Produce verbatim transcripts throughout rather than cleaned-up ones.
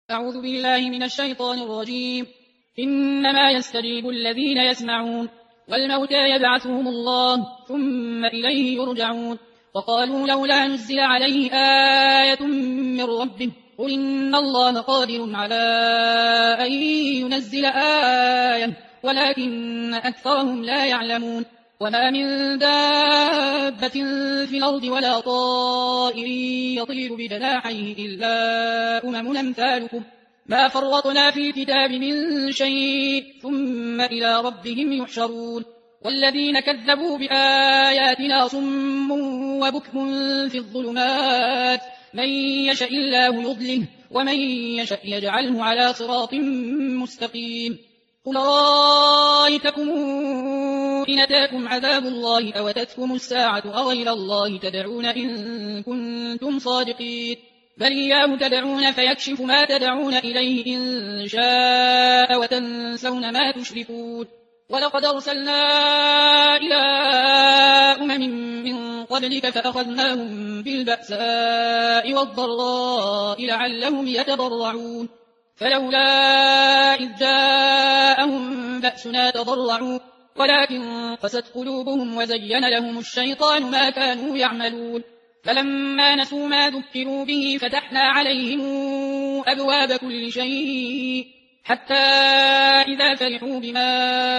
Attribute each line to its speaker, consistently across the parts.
Speaker 1: أعوذ بالله من الشيطان الرجيم. إنما يستجيب الذين يسمعون والموتى يبعثهم الله ثم إليه يرجعون. وقالوا لولا نزل عليه آية من ربه قل إن الله قادر على أن ينزل آية ولكن أكثرهم لا يعلمون. وما من دابة في الأرض ولا طائر يطير بجناحيه إلا أمم أمثالكم ما فرطنا في الكتاب من شيء ثم إلى ربهم يحشرون. والذين كذبوا بآياتنا صم وبكم في الظلمات من يشاء الله يضلله ومن يشاء يجعله على صراط مستقيم. قل رأيتكم إن أتاكم عذاب الله أو أتتكم الساعة أغير الله تدعون إن كنتم صادقين بل إياه تدعون فيكشف ما تدعون إليه إن شاء وتنسون ما تشركون. ولقد أرسلنا إلى أمم من قبلك فأخذناهم بالبأساء والضراء لعلهم يتضرعون فلولا إذ جاءهم بأسنا تضرعوا ولكن قست قلوبهم وزين لهم الشيطان ما كانوا يعملون. فلما نسوا ما ذكروا به فتحنا عليهم أبواب كل شيء حتى إذا فرحوا بما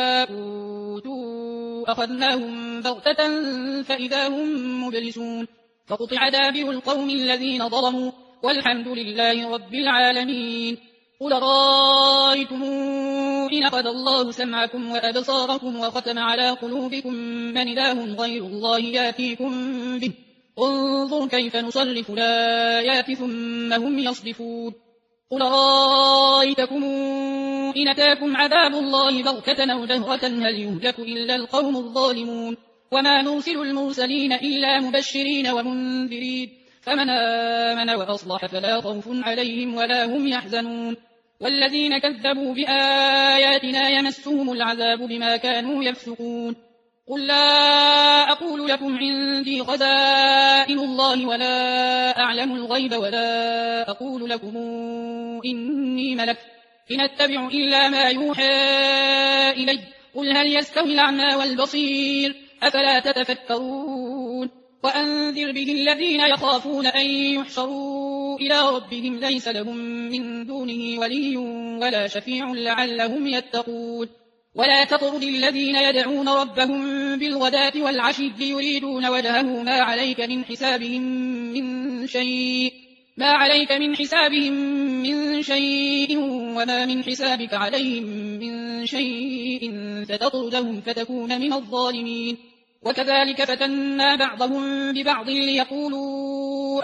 Speaker 1: أوتوا أخذناهم بغتة فإذا هم مبلسون. فقطع دابر القوم الذين ظلموا والحمد لله رب العالمين. قل رأيتم إن أخذ الله سمعكم وأبصاركم وختم على قلوبكم من إله غير الله يأتيكم به انظر كيف نصرف الآيات ثم هم يصدفون. قل رأيتكم إن أتاكم عذاب الله بغتة أو جهرة هل يهلك إلا القوم الظالمون. وما نرسل المرسلين إلا مبشرين ومنذرين فمن آمن وأصلح فلا خوف عليهم ولا هم يحزنون. والذين كذبوا بآياتنا يمسهم العذاب بما كانوا يفسقون. قل لا أقول لكم عندي خزائن الله ولا أعلم الغيب ولا أقول لكم إني ملك إن أتبع إلا ما يوحى إلي قل هل يستوي الأعمى والبصير أفلا تتفكرون. وأنذر به الذين يخافون أن يحشروا إلى ربهم ليس لهم من دونه ولي ولا شفيع لعلهم يتقون. ولا تطرد الذين يدعون ربهم بالغداة والعشي يريدون وجهه ما عليك من حسابهم من شيء ما عليك من حسابهم من شيء وما من حسابك عليهم من شيء فتطردهم فتكون من الظالمين. وكذلك فتنا بعضهم ببعض ليقولوا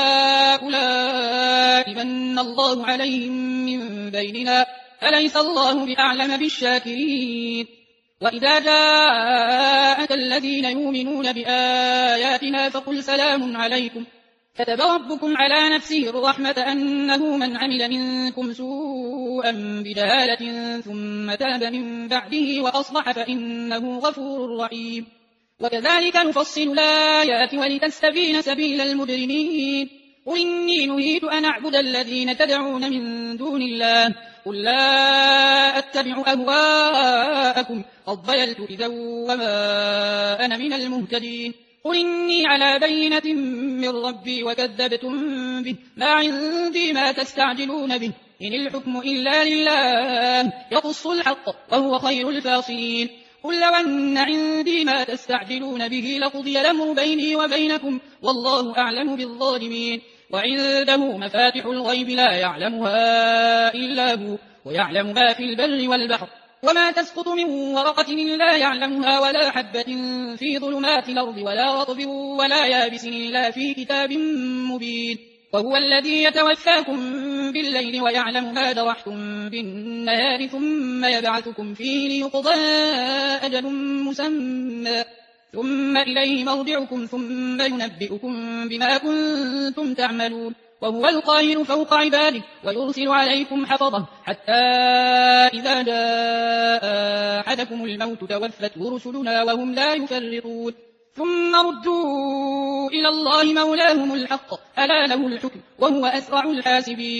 Speaker 1: أهؤلاء من الله عليهم من بيننا أليس الله بأعلم بالشاكرين. وإذا جاءك الذين يؤمنون بآياتنا فقل سلام عليكم كتب ربكم على نفسه الرحمة أنه من عمل منكم سوءا بجهالة ثم تاب من بعده وأصلح فإنه غفور رحيم. وكذلك نفصل الآيات ولتستبين سبيل المجرمين. قل إني نهيت أن أعبد الذين تدعون من دون الله قل لا أتبع أهواءكم قد ضللت إذا وما أنا من المهتدين. قل إني على بينة من ربي وكذبتم به ما عندي ما تستعجلون به إن الحكم إلا لله يقص الحق وهو خير الفاصلين. قل لو أن عندي ما تستعجلون به لقضي الأمر بيني وبينكم والله أعلم بالظالمين. وعنده مفاتح الغيب لا يعلمها إلا هو ويعلم ما في البر والبحر وما تسقط من ورقة إلا يعلمها ولا حبة في ظلمات الأرض ولا رطب ولا يابس إلا في كتاب مبين. وهو الذي يتوفاكم بالليل ويعلم ما جرحتم بالنهار ثم يبعثكم فيه ليقضى أجل مسمى ثم إليه مرجعكم ثم ينبئكم بما كنتم تعملون. وهو القاهر فوق عباده ويرسل عليكم حفظه حتى إذا جاء أحدكم الموت توفته رسلنا وهم لا يفرطون. ثم ردوا إلى الله مولاهم الحق ألا له الحكم وهو أسرع الحاسبين.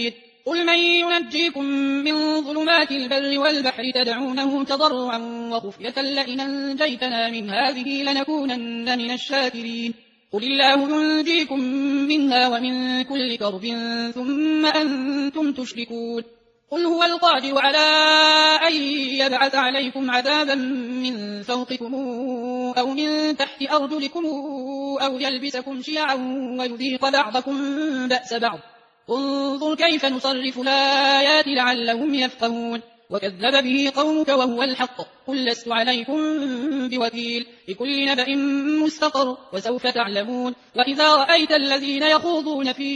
Speaker 1: قل من ينجيكم من ظلمات البر والبحر تدعونه تضرعا وخفية لئن أنجيتنا من هذه لنكونن من الشاكرين قل الله ينجيكم منها ومن كل كرب ثم أنتم تشركون قل هو القادر على أن يبعث عليكم عذابا من فوقكم أو من تحت أرجلكم أو يلبسكم شيعا ويذيق بعضكم بأس بعض انظر كيف نصرف الآيات لعلهم يفقهون وكذب به قومك وهو الحق قل لست عليكم بوكيل لكل نبأ مستقر وسوف تعلمون وإذا رأيت الذين يخوضون في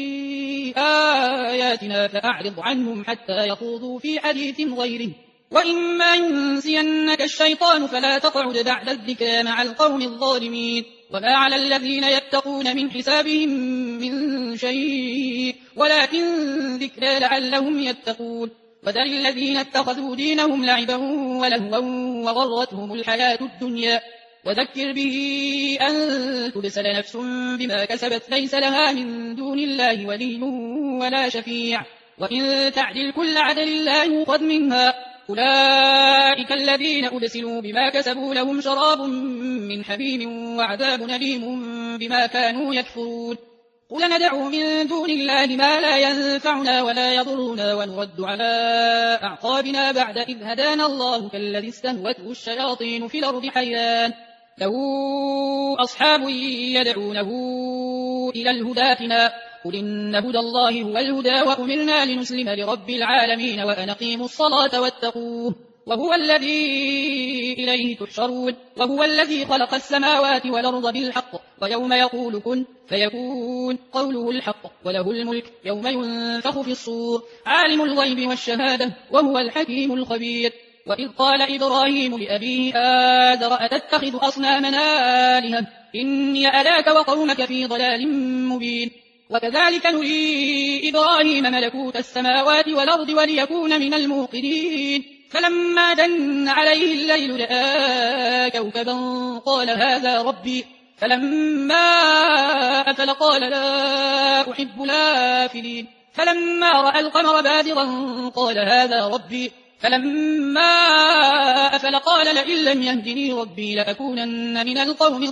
Speaker 1: آياتنا فأعرض عنهم حتى يخوضوا في حديث غيره وإما ينسينك الشيطان فلا تقعد بعد الذكرى مع القوم الظالمين وما على الذين يتقون من حسابهم من شيء ولكن ذكرى لعلهم يتقون وذر الذين اتخذوا دينهم لعبا ولهوا وغرتهم الحياة الدنيا وذكر به أن تبسل نفس بما كسبت ليس لها من دون الله ولي ولا شفيع وإن تعدل كل عدل لا يؤخذ منها أولئك الذين أبسلوا بما كسبوا لهم شراب من حميم وعذاب أليم بما كانوا يكفرون قل ندعو من دون الله ما لا ينفعنا ولا يضرنا ونرد على أعقابنا بعد إذ هدانا الله كالذي استهوته الشياطين في الأرض حيران له أصحاب يدعونه إلى الهدى ائتنا قل إن هدى الله هو الهدى وأمرنا لنسلم لرب العالمين وأن أقيموا الصلاة واتقوه وهو الذي إليه تحشرون وهو الذي خلق السماوات والأرض بالحق ويوم يقول كن فيكون قوله الحق وله الملك يوم ينفخ في الصور عالم الغيب والشهادة وهو الحكيم الخبير وإذ قال إبراهيم لأبيه آذر أتتخذ أصنامنا آلهة إني أراك وقومك في ضلال مبين وكذلك نري إبراهيم ملكوت السماوات والأرض وليكون من الموقنين فلما جن عليه الليل رأى كوكبا قال هذا ربي فلما أفل قال لا أحب الآفلين فلما رأى القمر بازغا قال هذا ربي فلما أفل قال لئن لم يهدني ربي لأكونن من القوم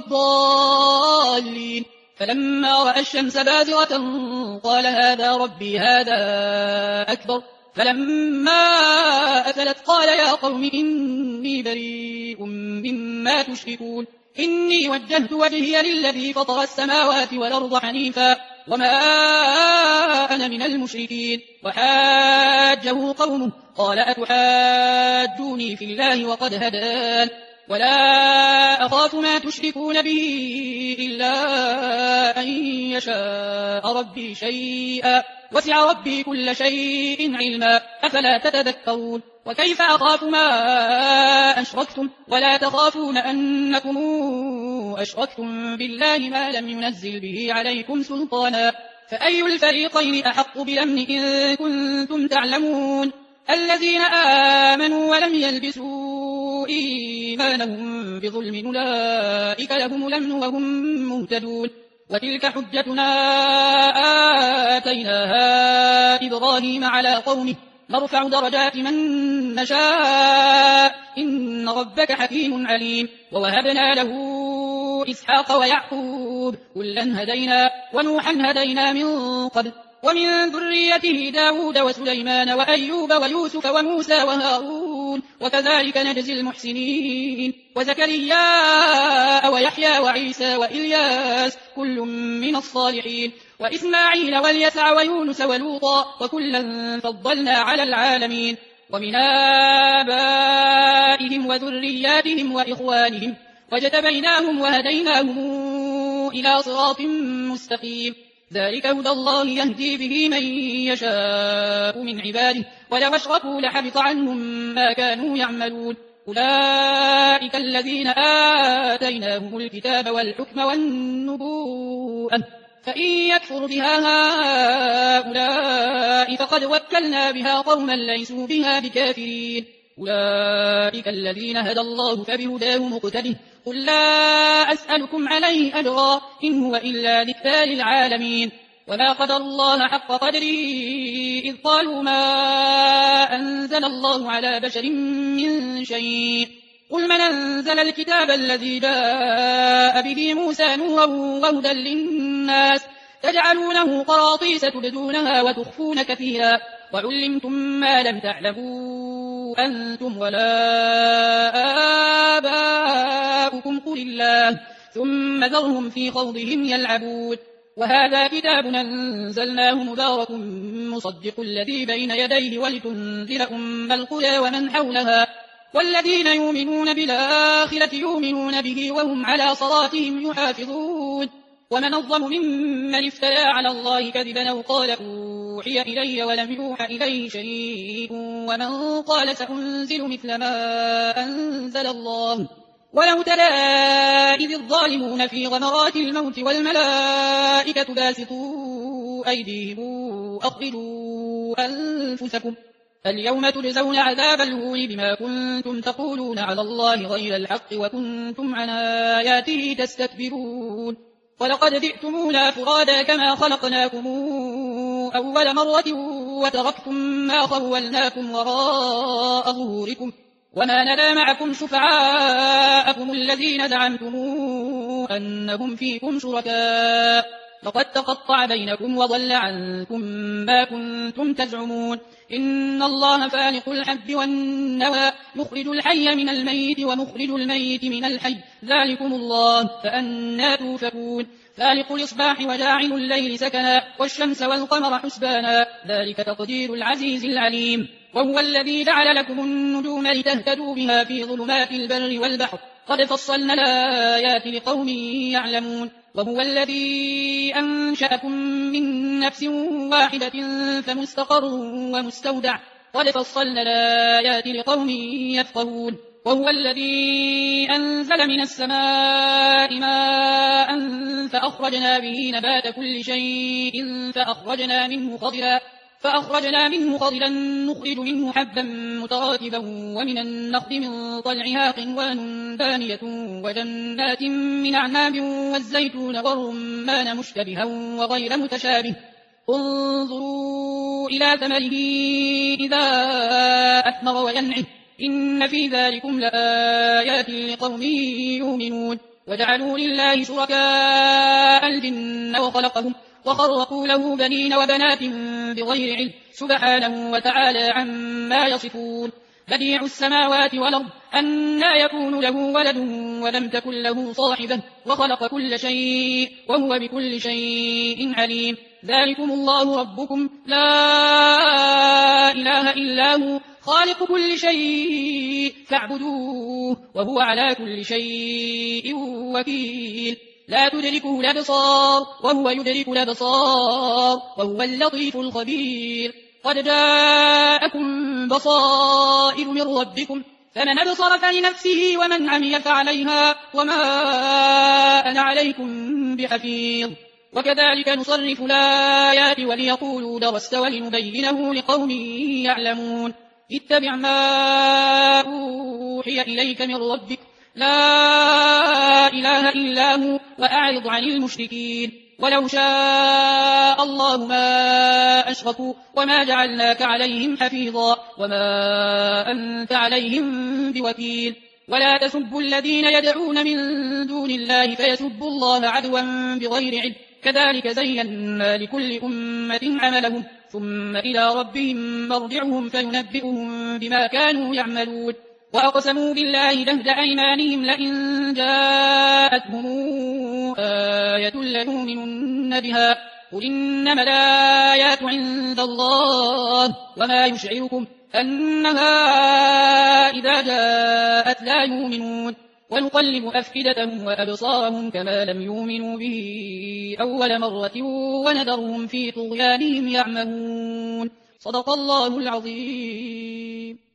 Speaker 1: الضالين فلما رأى الشمس بازغة قال هذا ربي هذا أكبر فلما أفلت قال يا قوم إني بريء مما تشركون إني وجهت وجهي للذي فطر السماوات والأرض حنيفا وما أنا من المشركين وحاجه قومه قال أتحاجوني في الله وقد هدان ولا أخاف ما تشركون به إلا أن يشاء ربي شيئا وسع ربي كل شيء علما أفلا تتذكرون وكيف أخاف ما أشركتم ولا تخافون أنكم أشركتم بالله ما لم ينزل به عليكم سلطانا فأي الفريقين أحق بالأمن إن كنتم تعلمون الذين آمنوا ولم يلبسوا إيمانهم بظلم أولئك لهم الأمن وهم مهتدون وتلك حجتنا آتيناها إبراهيم على قومه نرفع درجات من نشاء إن ربك حكيم عليم ووهبنا له إسحاق ويعقوب كلا هدينا ونوحا هدينا من قبل ومن ذريته داود وسليمان وأيوب ويوسف وموسى وهارون وكذلك نجزي المحسنين وزكريا ويحيى وعيسى وإلياس كل من الصالحين وإسماعيل واليسع ويونس ولوطا وكلا فضلنا على العالمين ومن آبائهم وذرياتهم وإخوانهم واجتبيناهم وهديناهم إلى صراط مستقيم ذلك هدى الله يهدي به من يشاء من عباده ولو أشركوا لحبط عنهم ما كانوا يعملون أولئك الذين آتيناهم الكتاب والحكم والنبوءة فإن يكفر بها هؤلاء فقد وكلنا بها قوما ليسوا بها بكافرين أولئك الذين هدى الله فبهداه مقتده قل لا أسألكم عليه أجرا إن هو إلا ذكرى للعالمين وما قدر الله حق قدره إذ قالوا ما أنزل الله على بشر من شيء قل من أنزل الكتاب الذي جاء به موسى نورا وهدى للناس تجعلونه قراطيس تبدونها وتخفون كثيرا وعلمتم ما لم تعلموا أنتم ولا آباؤكم قل الله ثم ذرهم في خوضهم يلعبون وهذا كتاب أنزلناه مبارك مصدق الذي بين يديه ولتنذر أم القرى ومن حولها والذين يؤمنون بالآخرة يؤمنون به وهم على صلاتهم يحافظون ومن أظلم ممن افترى على الله كذبا أو قال أوحي إلي ولم يوحى إليه شيء ومن قال سأنزل مثل ما أنزل الله ولو ترى إذ الظالمون في غمرات الموت والملائكة باسطوا أيديهم أخرجوا أنفسكم اليوم تجزون عذاب الهون بما كنتم تقولون على الله غير الحق وكنتم عن آياته تستكبرون ولقد جئتمونا فرادا كما خلقناكم أول مرة وتركتم ما خولناكم وراء ظهوركم وما نرى معكم شفعاءكم الذين زعمتم أنهم فيكم شركاء لقد تقطع بينكم وضل عنكم ما كنتم تزعمون إن الله فالق الحب والنوى مخرج الحي من الميت ومخرج الميت من الحي ذلكم الله فأنى توفكون فالق الإصباح وجاعل الليل سكنا والشمس والقمر حسبانا ذلك تقدير العزيز العليم وهو الذي جعل لكم النجوم لتهتدوا بها في ظلمات البر والبحر قد فصلنا الآيات لقوم يعلمون وهو الذي أنشأكم من نفس واحدة فمستقر ومستودع قد فصلنا الآيات لقوم يفقهون وهو الذي أنزل من السماء ماء فأخرجنا به نبات كل شيء فأخرجنا منه خضرا فأخرجنا منه خضرا نخرج منه حبا متراكبا ومن النخل من طلعها قنوان دانية وجنات من أعناب والزيتون والرمان مشتبها وغير متشابه انظروا إلى ثمره إذا أثمر وينعه إن في ذلكم لآيات لقوم يؤمنون وجعلوا لله شركاء الجن وخلقهم وخرقوا له بنين وبنات بغير علم سبحانه وتعالى عما يصفون بديع السماوات والأرض أنى يكون له ولد ولم تكن له صاحبة وخلق كل شيء وهو بكل شيء عليم ذلكم الله ربكم لا إله إلا هو خالق كل شيء فاعبدوه وهو على كل شيء وكيل لا تدركه الأبصار وهو يدرك الأبصار وهو اللطيف الخبير قد جاءكم بصائر من ربكم فمن أبصر فلنفسه ومن عمي فعليها وما أنا عليكم بحفيظ وكذلك نصرف الآيات وليقولوا درست ولنبينه لقوم يعلمون اتبع ما أوحي إليك من ربك لا إله إلا هو وأعرض عن المشركين ولو شاء الله ما أشركوا وما جعلناك عليهم حفيظا وما أنت عليهم بوكيل ولا تسبوا الذين يدعون من دون الله فيسبوا الله عدوا بغير علم كذلك زينا لكل أمة عملهم ثم إلى ربهم مرجعهم فينبئهم بما كانوا يعملون وأقسموا بالله جهد أيمانهم لئن جاءتهم آية ليؤمنن بها قل إنما الآيات عند الله وما يشعركم أنها إذا جاءت لا يؤمنون ونقلب أفئدتهم وأبصارهم كما لم يؤمنوا به أول مرة ونذرهم في طغيانهم يعمهون صدق الله العظيم.